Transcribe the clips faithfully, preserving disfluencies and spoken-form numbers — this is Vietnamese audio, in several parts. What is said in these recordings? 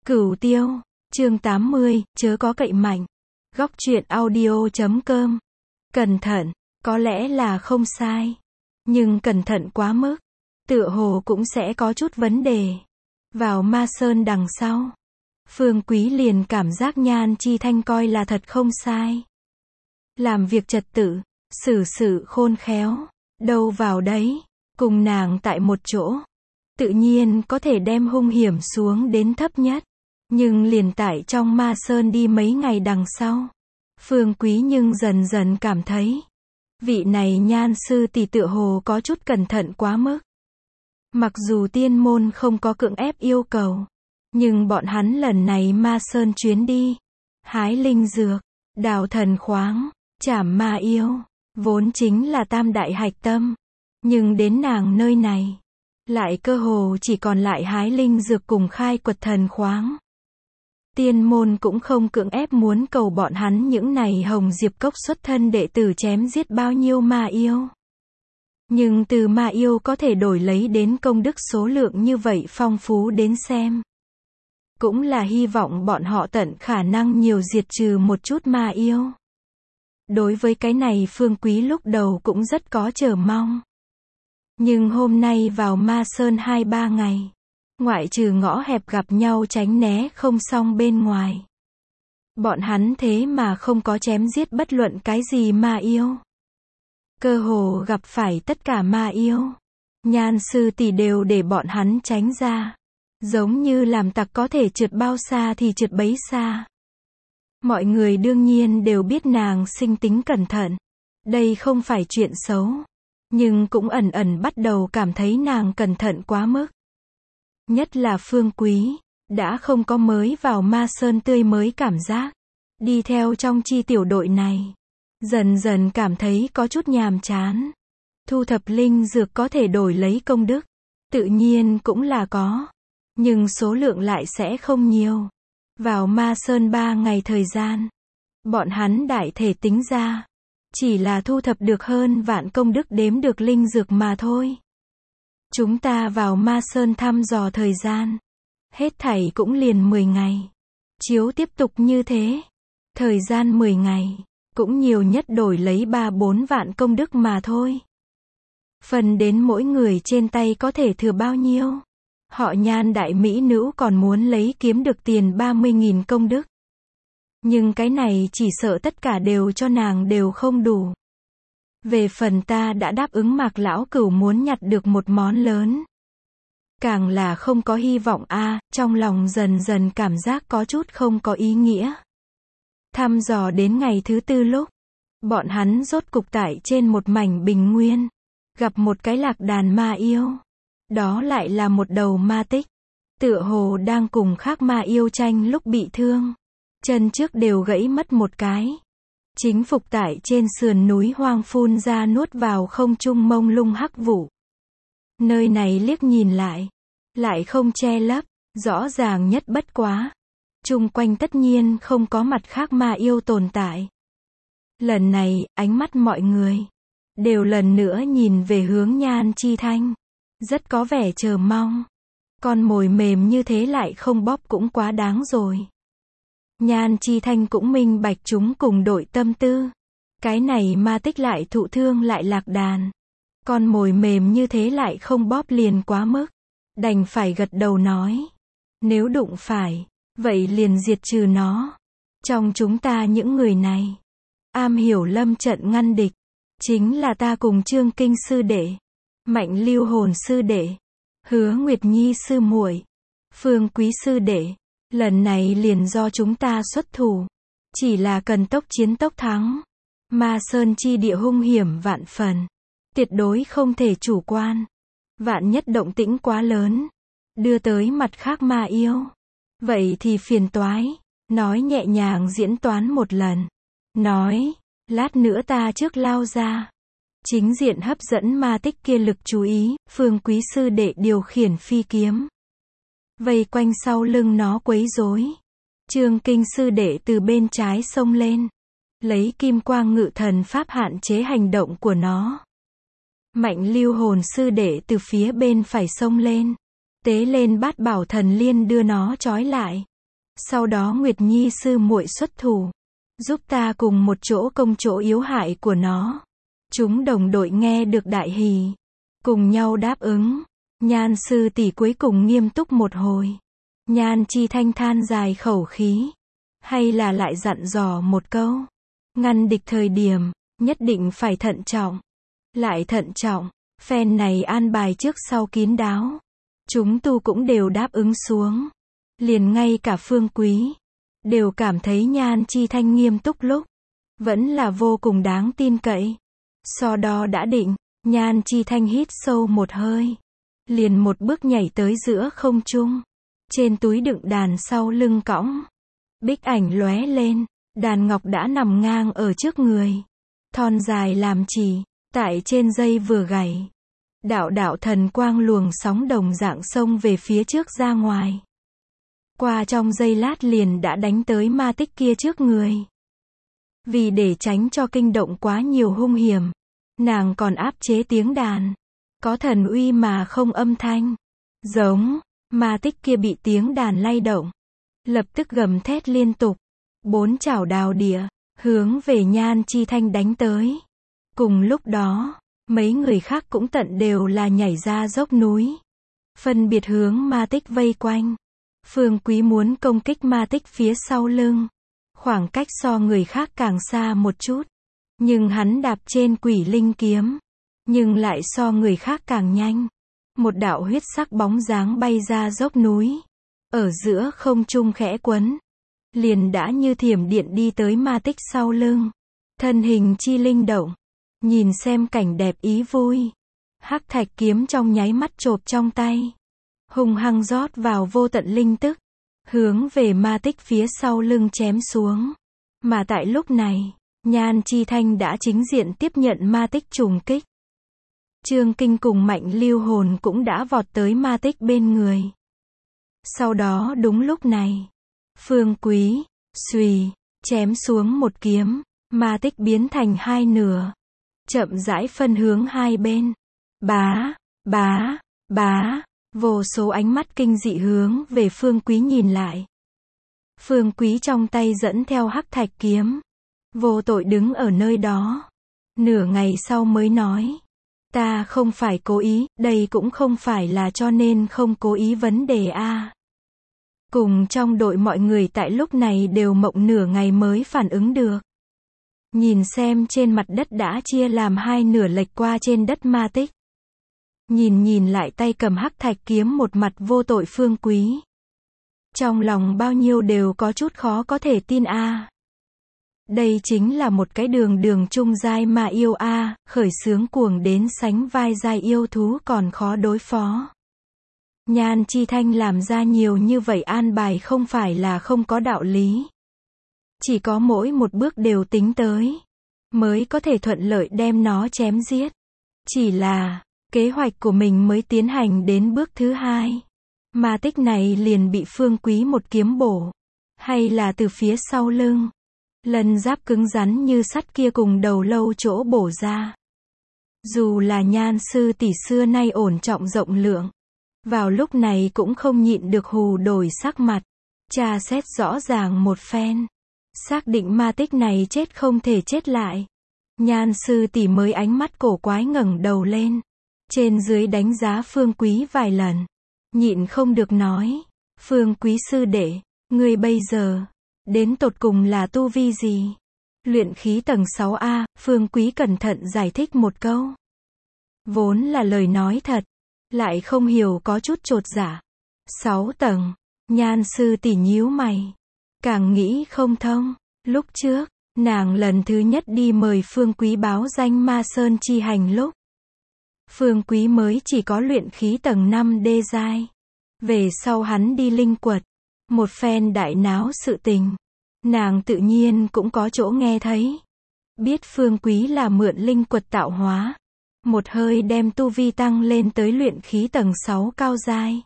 Cửu Tiêu, chương tám mươi, chớ có cậy mạnh. Góc truyện audio chấm com. Cẩn thận, có lẽ là không sai. Nhưng cẩn thận quá mức, tựa hồ cũng sẽ có chút vấn đề. Vào Ma Sơn đằng sau, Phương Quý liền cảm giác Nhan Chi Thanh coi là thật không sai. Làm việc trật tự, xử sự khôn khéo, đâu vào đấy, cùng nàng tại một chỗ. Tự nhiên có thể đem hung hiểm xuống đến thấp nhất. Nhưng liền tại trong Ma Sơn đi mấy ngày đằng sau, Phương Quý nhưng dần dần cảm thấy, vị này Nhan sư tỷ tựa hồ có chút cẩn thận quá mức. Mặc dù tiên môn không có cưỡng ép yêu cầu, nhưng bọn hắn lần này Ma Sơn chuyến đi, hái linh dược, đào thần khoáng, trảm ma yêu, vốn chính là tam đại hạch tâm. Nhưng đến nàng nơi này, lại cơ hồ chỉ còn lại hái linh dược cùng khai quật thần khoáng. Tiên môn cũng không cưỡng ép muốn cầu bọn hắn những này Hồng Diệp Cốc xuất thân đệ tử chém giết bao nhiêu ma yêu. Nhưng từ ma yêu có thể đổi lấy đến công đức số lượng như vậy phong phú đến xem. Cũng là hy vọng bọn họ tận khả năng nhiều diệt trừ một chút ma yêu. Đối với cái này Phương Quý lúc đầu cũng rất có chờ mong. Nhưng hôm nay vào Ma Sơn hai ba ngày, ngoại trừ ngõ hẹp gặp nhau tránh né không xong bên ngoài, bọn hắn thế mà không có chém giết bất luận cái gì ma yêu. Cơ hồ gặp phải tất cả ma yêu, Nhan sư tỷ đều để bọn hắn tránh ra. Giống như làm tặc có thể trượt bao xa thì trượt bấy xa. Mọi người đương nhiên đều biết nàng sinh tính cẩn thận. Đây không phải chuyện xấu. Nhưng cũng ẩn ẩn bắt đầu cảm thấy nàng cẩn thận quá mức. Nhất là Phương Quý, đã không có mới vào Ma Sơn tươi mới cảm giác. Đi theo trong chi tiểu đội này, dần dần cảm thấy có chút nhàm chán. Thu thập linh dược có thể đổi lấy công đức, tự nhiên cũng là có. Nhưng số lượng lại sẽ không nhiều. Vào Ma Sơn ba ngày thời gian, bọn hắn đại thể tính ra, chỉ là thu thập được hơn vạn công đức đếm được linh dược mà thôi. Chúng ta vào Ma Sơn thăm dò thời gian, hết thảy cũng liền mười ngày. Chiếu tiếp tục như thế, thời gian mười ngày, cũng nhiều nhất đổi lấy ba bốn vạn công đức mà thôi. Phần đến mỗi người trên tay có thể thừa bao nhiêu. Họ Nhan đại mỹ nữ còn muốn lấy kiếm được tiền ba mươi nghìn công đức. Nhưng cái này chỉ sợ tất cả đều cho nàng đều không đủ. Về phần ta đã đáp ứng Mạc lão cửu muốn nhặt được một món lớn. Càng là không có hy vọng a, à, trong lòng dần dần cảm giác có chút không có ý nghĩa. Thăm dò đến ngày thứ tư lúc, bọn hắn rốt cục tại trên một mảnh bình nguyên, gặp một cái lạc đàn ma yêu. Đó lại là một đầu ma tích, tựa hồ đang cùng khác ma yêu tranh lúc bị thương. Chân trước đều gãy mất một cái. Chính phục tại trên sườn núi hoang phun ra nuốt vào không trung mông lung hắc vụ. Nơi này liếc nhìn lại, lại không che lấp, rõ ràng nhất bất quá. Chung quanh tất nhiên không có mặt khác ma yêu tồn tại. Lần này, ánh mắt mọi người đều lần nữa nhìn về hướng Nhan Chi Thanh. Rất có vẻ chờ mong. Con mồi mềm như thế lại không bóp cũng quá đáng rồi. Nhan Chi Thanh cũng minh bạch chúng cùng đội tâm tư. Cái này ma tích lại thụ thương lại lạc đàn. Con mồi mềm như thế lại không bóp liền quá mức. Đành phải gật đầu nói. Nếu đụng phải, vậy liền diệt trừ nó. Trong chúng ta những người này, am hiểu lâm trận ngăn địch, chính là ta cùng Trương Kinh sư đệ, Mạnh Lưu Hồn sư đệ, Hứa Nguyệt Nhi sư muội, Phương Quý sư đệ. Lần này liền do chúng ta xuất thủ, chỉ là cần tốc chiến tốc thắng. Ma Sơn chi địa hung hiểm vạn phần, tuyệt đối không thể chủ quan. Vạn nhất động tĩnh quá lớn, đưa tới mặt khác ma yêu, vậy thì phiền toái. Nói nhẹ nhàng diễn toán một lần, nói, lát nữa ta trước lao ra. Chính diện hấp dẫn ma tích kia lực chú ý, Phương Quý sư đệ điều khiển phi kiếm, vây quanh sau lưng nó quấy rối. Trương Kinh sư đệ từ bên trái xông lên, lấy kim quang ngự thần pháp hạn chế hành động của nó. Mạnh Lưu Hồn sư đệ từ phía bên phải xông lên, tế lên bát bảo thần liên đưa nó trói lại. Sau đó Nguyệt Nhi sư muội xuất thủ, giúp ta cùng một chỗ công chỗ yếu hại của nó. Chúng đồng đội nghe được đại hỉ, cùng nhau đáp ứng. Nhan sư tỷ cuối cùng nghiêm túc một hồi. Nhan Chi Thanh than dài khẩu khí, hay là lại dặn dò một câu, ngăn địch thời điểm, nhất định phải thận trọng. Lại thận trọng, phen này an bài trước sau kín đáo. Chúng tu cũng đều đáp ứng xuống. Liền ngay cả Phương Quý, đều cảm thấy Nhan Chi Thanh nghiêm túc lúc, vẫn là vô cùng đáng tin cậy. So đo đã định, Nhan Chi Thanh hít sâu một hơi, liền một bước nhảy tới giữa không trung. Trên túi đựng đàn sau lưng cõng, bích ảnh lóe lên, đàn ngọc đã nằm ngang ở trước người. Thon dài làm chỉ, tại trên dây vừa gảy. Đạo đạo thần quang luồng sóng đồng dạng xông về phía trước ra ngoài. Qua trong giây lát liền đã đánh tới ma tích kia trước người. Vì để tránh cho kinh động quá nhiều hung hiểm, nàng còn áp chế tiếng đàn. Có thần uy mà không âm thanh. Giống, ma tích kia bị tiếng đàn lay động, lập tức gầm thét liên tục. Bốn chảo đào địa, hướng về Nhan Chi Thanh đánh tới. Cùng lúc đó, mấy người khác cũng tận đều là nhảy ra dốc núi, phân biệt hướng ma tích vây quanh. Phương Quý muốn công kích ma tích phía sau lưng, khoảng cách so người khác càng xa một chút, nhưng hắn đạp trên quỷ linh kiếm, nhưng lại so người khác càng nhanh. Một đạo huyết sắc bóng dáng bay ra dốc núi, ở giữa không trung khẽ quấn, liền đã như thiểm điện đi tới ma tích sau lưng. Thân hình chi linh động, nhìn xem cảnh đẹp ý vui. Hắc thạch kiếm trong nháy mắt chộp trong tay, hung hăng rót vào vô tận linh tức, hướng về ma tích phía sau lưng chém xuống. Mà tại lúc này, Nhan Chi Thanh đã chính diện tiếp nhận ma tích trùng kích. Trương Kinh cùng Mạnh Lưu Hồn cũng đã vọt tới ma tích bên người. Sau đó đúng lúc này, Phương Quý, xùy, chém xuống một kiếm, ma tích biến thành hai nửa, chậm rãi phân hướng hai bên. Bá, bá, bá, vô số ánh mắt kinh dị hướng về Phương Quý nhìn lại. Phương Quý trong tay dẫn theo hắc thạch kiếm, vô tội đứng ở nơi đó. Nửa ngày sau mới nói, ta không phải cố ý, đây cũng không phải là cho nên không cố ý vấn đề a. Cùng trong đội mọi người tại lúc này đều mộng nửa ngày mới phản ứng được. Nhìn xem trên mặt đất đã chia làm hai nửa lệch qua trên đất ma tích. Nhìn nhìn lại tay cầm hắc thạch kiếm một mặt vô tội Phương Quý. Trong lòng bao nhiêu đều có chút khó có thể tin a. Đây chính là một cái đường đường trung giai mà yêu a, khởi xướng cuồng đến sánh vai giai yêu thú còn khó đối phó. Nhan Chi Thanh làm ra nhiều như vậy an bài không phải là không có đạo lý. Chỉ có mỗi một bước đều tính tới, mới có thể thuận lợi đem nó chém giết. Chỉ là, kế hoạch của mình mới tiến hành đến bước thứ hai. Ma tích này liền bị Phương Quý một kiếm bổ. Hay là từ phía sau lưng. Lân giáp cứng rắn như sắt kia cùng đầu lâu chỗ bổ ra. Dù là Nhan sư tỷ xưa nay ổn trọng rộng lượng, vào lúc này cũng không nhịn được hù đổi sắc mặt. Tra xét rõ ràng một phen, xác định ma tích này chết không thể chết lại. Nhan sư tỷ mới ánh mắt cổ quái ngẩng đầu lên, trên dưới đánh giá Phương Quý vài lần, nhịn không được nói, Phương Quý sư đệ, ngươi bây giờ đến tột cùng là tu vi gì? Luyện khí tầng sáu a, Phương Quý cẩn thận giải thích một câu. Vốn là lời nói thật, lại không hiểu có chút chột dạ. Sáu tầng, Nhan sư tỷ nhíu mày, càng nghĩ không thông. Lúc trước, nàng lần thứ nhất đi mời Phương Quý báo danh Ma Sơn chi hành lúc, Phương Quý mới chỉ có luyện khí tầng năm đê giai. Về sau hắn đi linh quật, một phen đại náo sự tình, nàng tự nhiên cũng có chỗ nghe thấy. Biết Phương Quý là mượn linh quật tạo hóa, một hơi đem tu vi tăng lên tới luyện khí tầng sáu cao giai.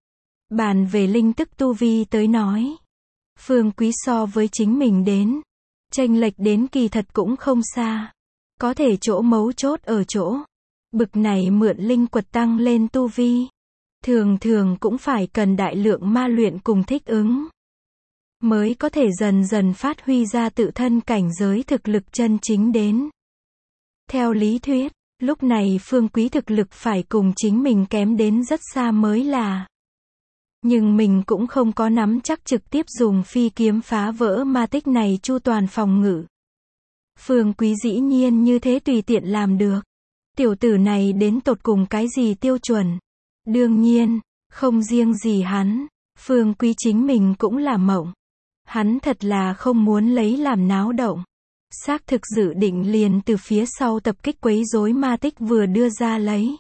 Bàn về linh tức tu vi tới nói, Phương Quý so với chính mình đến, chênh lệch đến kỳ thật cũng không xa. Có thể chỗ mấu chốt ở chỗ, bực này mượn linh quật tăng lên tu vi, thường thường cũng phải cần đại lượng ma luyện cùng thích ứng. mới có thể dần dần phát huy ra tự thân cảnh giới thực lực chân chính đến. Theo lý thuyết, lúc này Phương Quý thực lực phải cùng chính mình kém đến rất xa mới là. Nhưng mình cũng không có nắm chắc trực tiếp dùng phi kiếm phá vỡ ma tích này chu toàn phòng ngự. Phương Quý dĩ nhiên như thế tùy tiện làm được. Tiểu tử này đến tột cùng cái gì tiêu chuẩn? Đương nhiên, không riêng gì hắn, Phương Quý chính mình cũng là mộng. Hắn thật là không muốn lấy làm náo động. Xác thực dự định liền từ phía sau tập kích quấy rối ma tích vừa đưa ra lấy.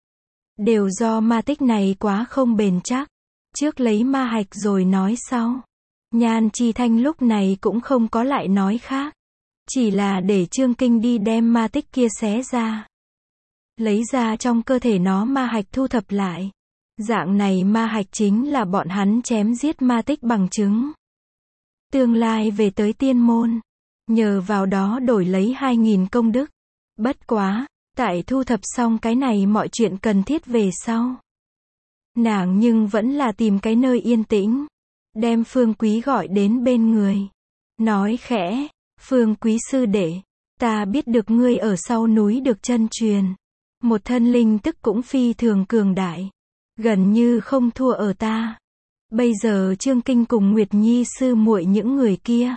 Đều do ma tích này quá không bền chắc. Trước lấy ma hạch rồi nói sau. Nhan Chi Thanh lúc này cũng không có lại nói khác. Chỉ là để Trương Kinh đi đem ma tích kia xé ra. Lấy ra trong cơ thể nó ma hạch thu thập lại. Dạng này ma hạch chính là bọn hắn chém giết ma tích bằng chứng. Tương lai về tới tiên môn. Nhờ vào đó đổi lấy hai nghìn công đức. Bất quá, tại thu thập xong cái này mọi chuyện cần thiết về sau. Nàng nhưng vẫn là tìm cái nơi yên tĩnh. Đem Phương Quý gọi đến bên người. Nói khẽ, Phương Quý sư đệ, ta biết được ngươi ở sau núi được chân truyền. Một thân linh tức cũng phi thường cường đại. Gần như không thua ở ta. Bây giờ Trương Kinh cùng Nguyệt Nhi sư muội những người kia.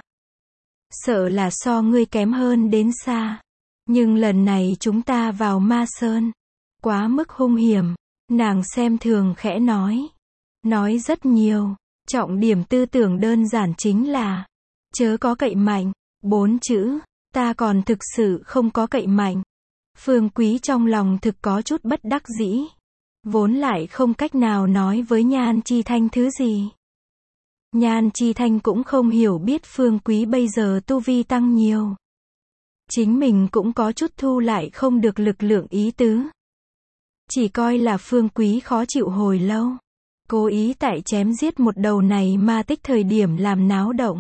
Sợ là so ngươi kém hơn đến xa. Nhưng lần này chúng ta vào Ma Sơn. Quá mức hung hiểm. Nàng xem thường khẽ nói. Nói rất nhiều. Trọng điểm tư tưởng đơn giản chính là. Chớ có cậy mạnh. Bốn chữ. Ta còn thực sự không có cậy mạnh. Phương Quý trong lòng thực có chút bất đắc dĩ. Vốn lại không cách nào nói với Nhan Chi Thanh thứ gì. Nhan Chi Thanh cũng không hiểu biết Phương Quý bây giờ tu vi tăng nhiều. Chính mình cũng có chút thu lại không được lực lượng ý tứ. Chỉ coi là Phương Quý khó chịu hồi lâu. Cố ý tại chém giết một đầu này ma tích thời điểm làm náo động.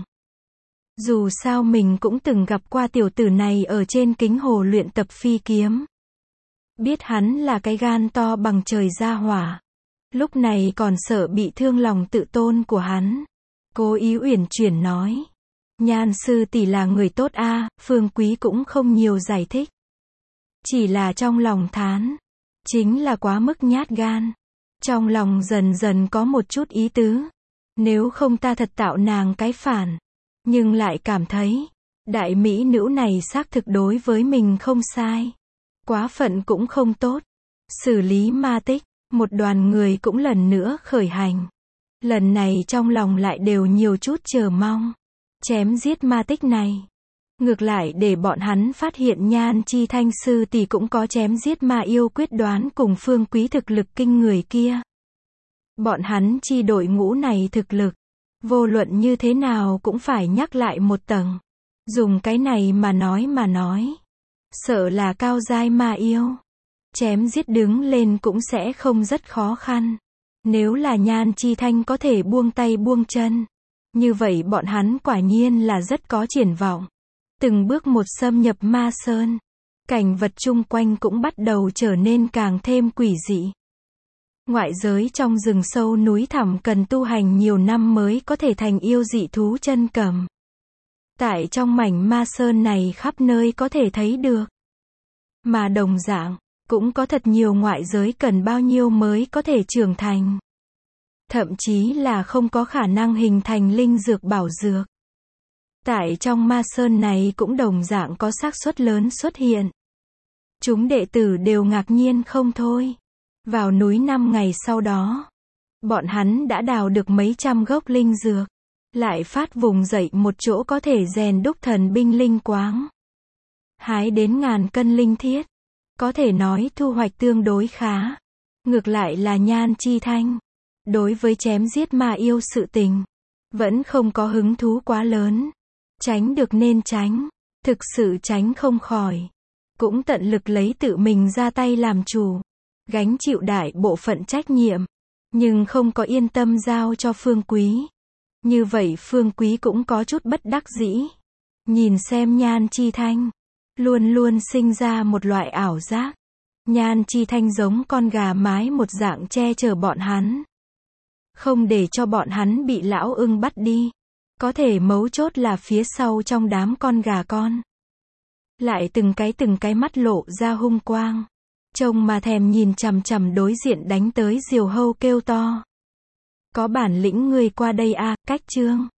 Dù sao mình cũng từng gặp qua tiểu tử này ở trên kính hồ luyện tập phi kiếm. Biết hắn là cái gan to bằng trời ra hỏa. Lúc này còn sợ bị thương lòng tự tôn của hắn. Cố ý uyển chuyển nói. Nhan sư tỷ là người tốt a. À, Phương Quý cũng không nhiều giải thích. Chỉ là trong lòng thán. Chính là quá mức nhát gan. Trong lòng dần dần có một chút ý tứ. Nếu không ta thật tạo nàng cái phản. Nhưng lại cảm thấy. Đại mỹ nữ này xác thực đối với mình không sai. Quá phận cũng không tốt. Xử lý ma tích. Một đoàn người cũng lần nữa khởi hành. Lần này trong lòng lại đều nhiều chút chờ mong. Chém giết ma tích này. Ngược lại để bọn hắn phát hiện Nhan Chi Thanh sư tỷ cũng có chém giết ma yêu quyết đoán cùng Phương Quý thực lực kinh người kia. Bọn hắn chi đội ngũ này thực lực. Vô luận như thế nào cũng phải nhắc lại một tầng. Dùng cái này mà nói mà nói. Sợ là cao giai ma yêu. Chém giết đứng lên cũng sẽ không rất khó khăn. Nếu là Nhan Chi Thanh có thể buông tay buông chân. Như vậy bọn hắn quả nhiên là rất có triển vọng. Từng bước một xâm nhập Ma Sơn. Cảnh vật chung quanh cũng bắt đầu trở nên càng thêm quỷ dị. Ngoại giới trong rừng sâu núi thẳm cần tu hành nhiều năm mới có thể thành yêu dị thú chân cầm. Tại trong mảnh Ma Sơn này khắp nơi có thể thấy được. Mà đồng dạng, cũng có thật nhiều ngoại giới cần bao nhiêu mới có thể trưởng thành. Thậm chí là không có khả năng hình thành linh dược bảo dược. Tại trong Ma Sơn này cũng đồng dạng có xác suất lớn xuất hiện. Chúng đệ tử đều ngạc nhiên không thôi. Vào núi năm ngày sau đó, bọn hắn đã đào được mấy trăm gốc linh dược. Lại phát vùng dậy một chỗ có thể rèn đúc thần binh linh quáng. Hái đến ngàn cân linh thiết. Có thể nói thu hoạch tương đối khá. Ngược lại là Nhan Chi Thanh. Đối với chém giết ma yêu sự tình. Vẫn không có hứng thú quá lớn. Tránh được nên tránh. Thực sự tránh không khỏi. Cũng tận lực lấy tự mình ra tay làm chủ. Gánh chịu đại bộ phận trách nhiệm. Nhưng không có yên tâm giao cho Phương Quý. Như vậy Phương Quý cũng có chút bất đắc dĩ. Nhìn xem Nhan Chi Thanh. Luôn luôn sinh ra một loại ảo giác. Nhan Chi Thanh giống con gà mái một dạng che chở bọn hắn. Không để cho bọn hắn bị lão ưng bắt đi. Có thể mấu chốt là phía sau trong đám con gà con. Lại từng cái từng cái mắt lộ ra hung quang. Trông mà thèm nhìn chằm chằm đối diện đánh tới Diều Hâu kêu to. Có bản lĩnh ngươi qua đây a, cách trương.